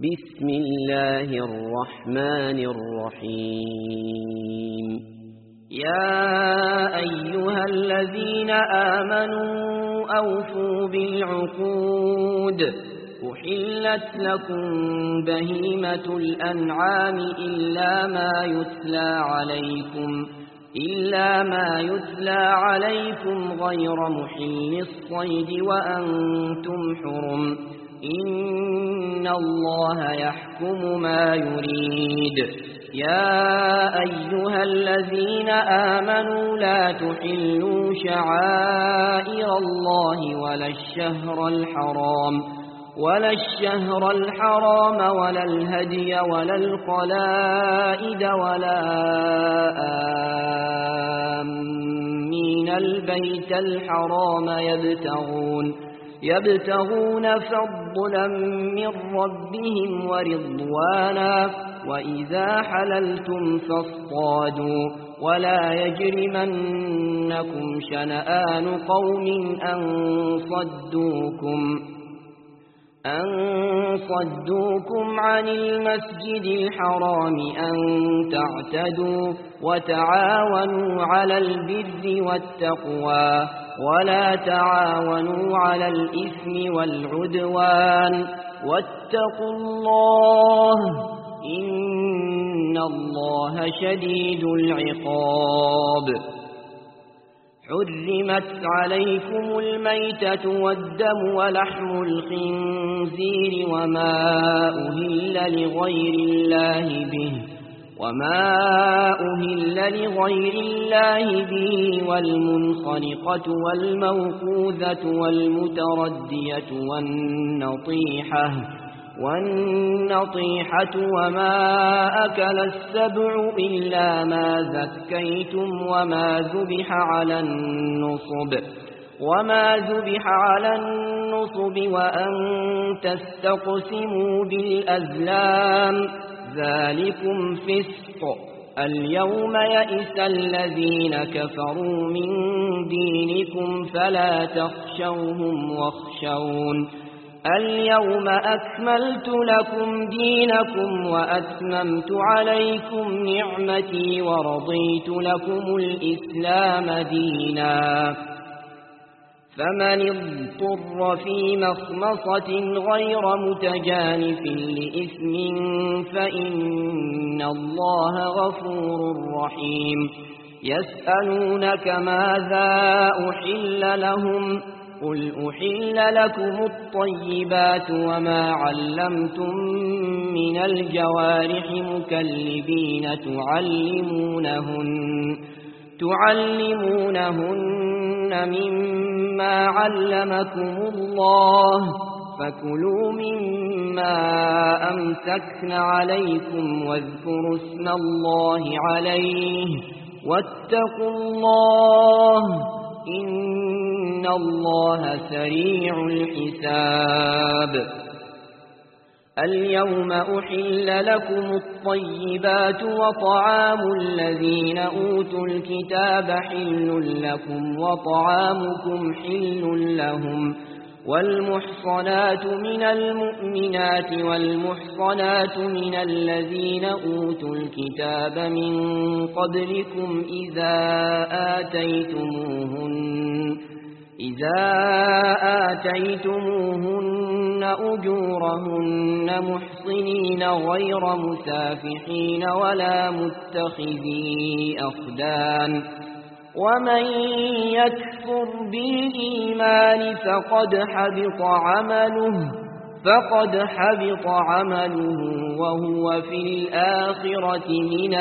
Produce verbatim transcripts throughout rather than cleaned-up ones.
بسم الله الرحمن الرحيم. يا أيها الذين آمنوا أوفوا بالعقود. أحلت لكم بهيمة الأنعام إلا ما يتلى عليكم إلا ما يتلى عليكم غير محل الصيد وأنتم حرم. إن الله يحكم ما يريد. يا أيها الذين آمنوا لا تحلوا شعائر الله ولا الشهر الحرام ولا الشهر الحرام ولا الهدي ولا القلائد ولا آمين البيت الحرام يبتغون يبتغون فضلا من ربهم ورضوانا وإذا حللتم فاصطادوا ولا يجرمنكم شنآن قوم أن صدوكم أن صدوكم عن المسجد الحرام أن تعتدوا وتعاونوا على البر والتقوى ولا تعاونوا على الإثم والعدوان واتقوا الله إن الله شديد العقاب. حرمت عليكم الميتة والدم ولحم الخنزير وما أهل لغير الله به وما أهل لغير الله به والمنخنقة والموقوذة والمتردية والنطيحة والنطيحة وما أكل السبع إلا ما ذكيتم وما ذبح على النصب وما ذبح على النصب وأن تستقسموا بالأزلام ذلكم فسق. اليوم يئس الذين كفروا من دينكم فلا تخشوهم واخشون. اليوم أكملت لكم دينكم وأتممت عليكم نعمتي ورضيت لكم الإسلام دينا. فمن اضطر في مخمصة غير متجانف لإثم فإن الله غفور رحيم. يسألونك ماذا أحل لهم قل أحل لكم الطيبات وما علمتم من الجوارح مكلبين تعلمونهن تعلمونهن مما علمكم الله فكلوا مما أمسكن عليكم واذكروا اسم الله عليه واتقوا الله إن الله سريع الحساب. اليوم أحل لكم الطيبات وطعام الذين أوتوا الكتاب حل لكم وطعامكم حل لهم والمحصنات من المؤمنات والمحصنات من الذين أوتوا الكتاب من قبلكم إذا آتيتموهن إذا آتيتموهن أجورهن محصنين غير مسافحين ولا متخذي أخدان. ومن يكفر بالإيمان فقد حبط عمله فقد حبط عمله وهو في الآخرة من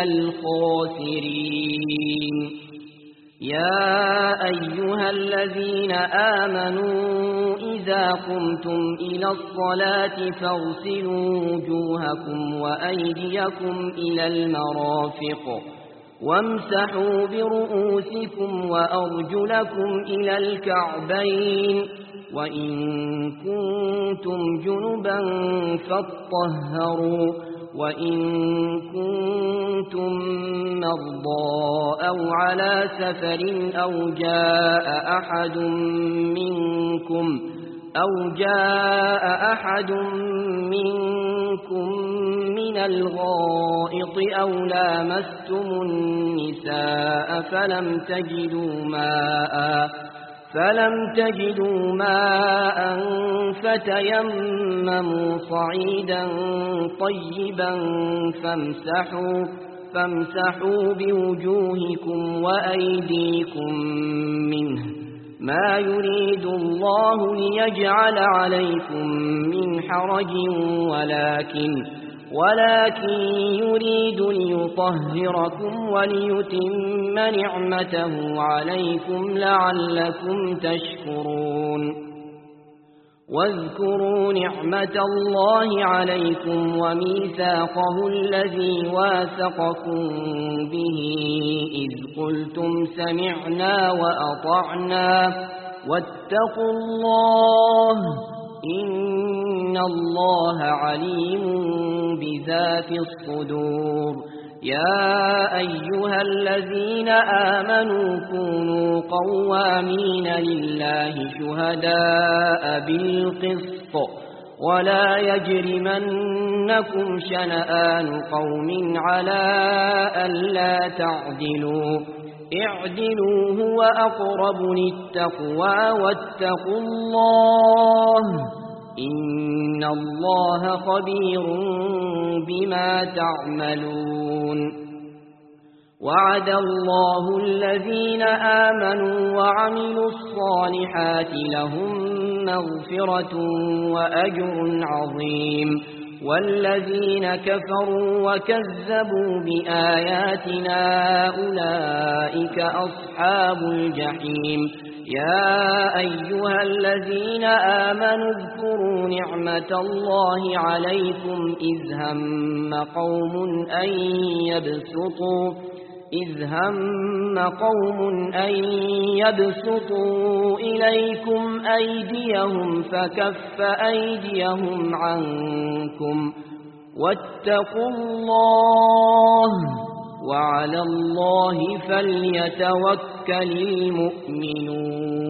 الخاسرين. يا أيها الذين آمنوا إذا قمتم إلى الصلاة فاغسلوا وجوهكم وأيديكم إلى المرافق وامسحوا برؤوسكم وأرجلكم إلى الكعبين وإن كنتم جنبا فاطهروا وإن كنتم مرضى أو على سفر أو جاء أحد منكم أو جاء أحد منكم الغائط أو لامستم النساء فلم تجدوا ماء فلم تجدوا ماء فتيمموا صعيدا طيبا فامسحوا فامسحوا بوجوهكم وأيديكم منه ما يريد الله ليجعل عليكم من حرج ولكن ولكن يريد ليطهركم وليتم نعمته عليكم لعلكم تشكرون واذكروا نعمة الله عليكم وميثاقه الذي واثقكم به إذ قلتم سمعنا وأطعنا واتقوا الله إن الله عليم بذات الصدور يا أيها الذين آمنوا كونوا قوامين لله شهداء بالقسط ولا يجرمنكم شنآن قوم على ألا تعدلوا اعدلوا هو أقرب للتقوى واتقوا الله إن الله خبير بما تعملون وعد الله الذين آمنوا وعملوا الصالحات لهم مغفرة وأجر عظيم والذين كفروا وكذبوا بآياتنا أولئك أصحاب الجحيم يا أيها الذين آمنوا اذكروا نعمة الله عليكم إذ هم قوم أن يبسطوا إذ هم قوم أن يبسطوا إليكم أيديهم فكف أيديهم عنكم واتقوا الله وعلى الله فليتوكل المؤمنون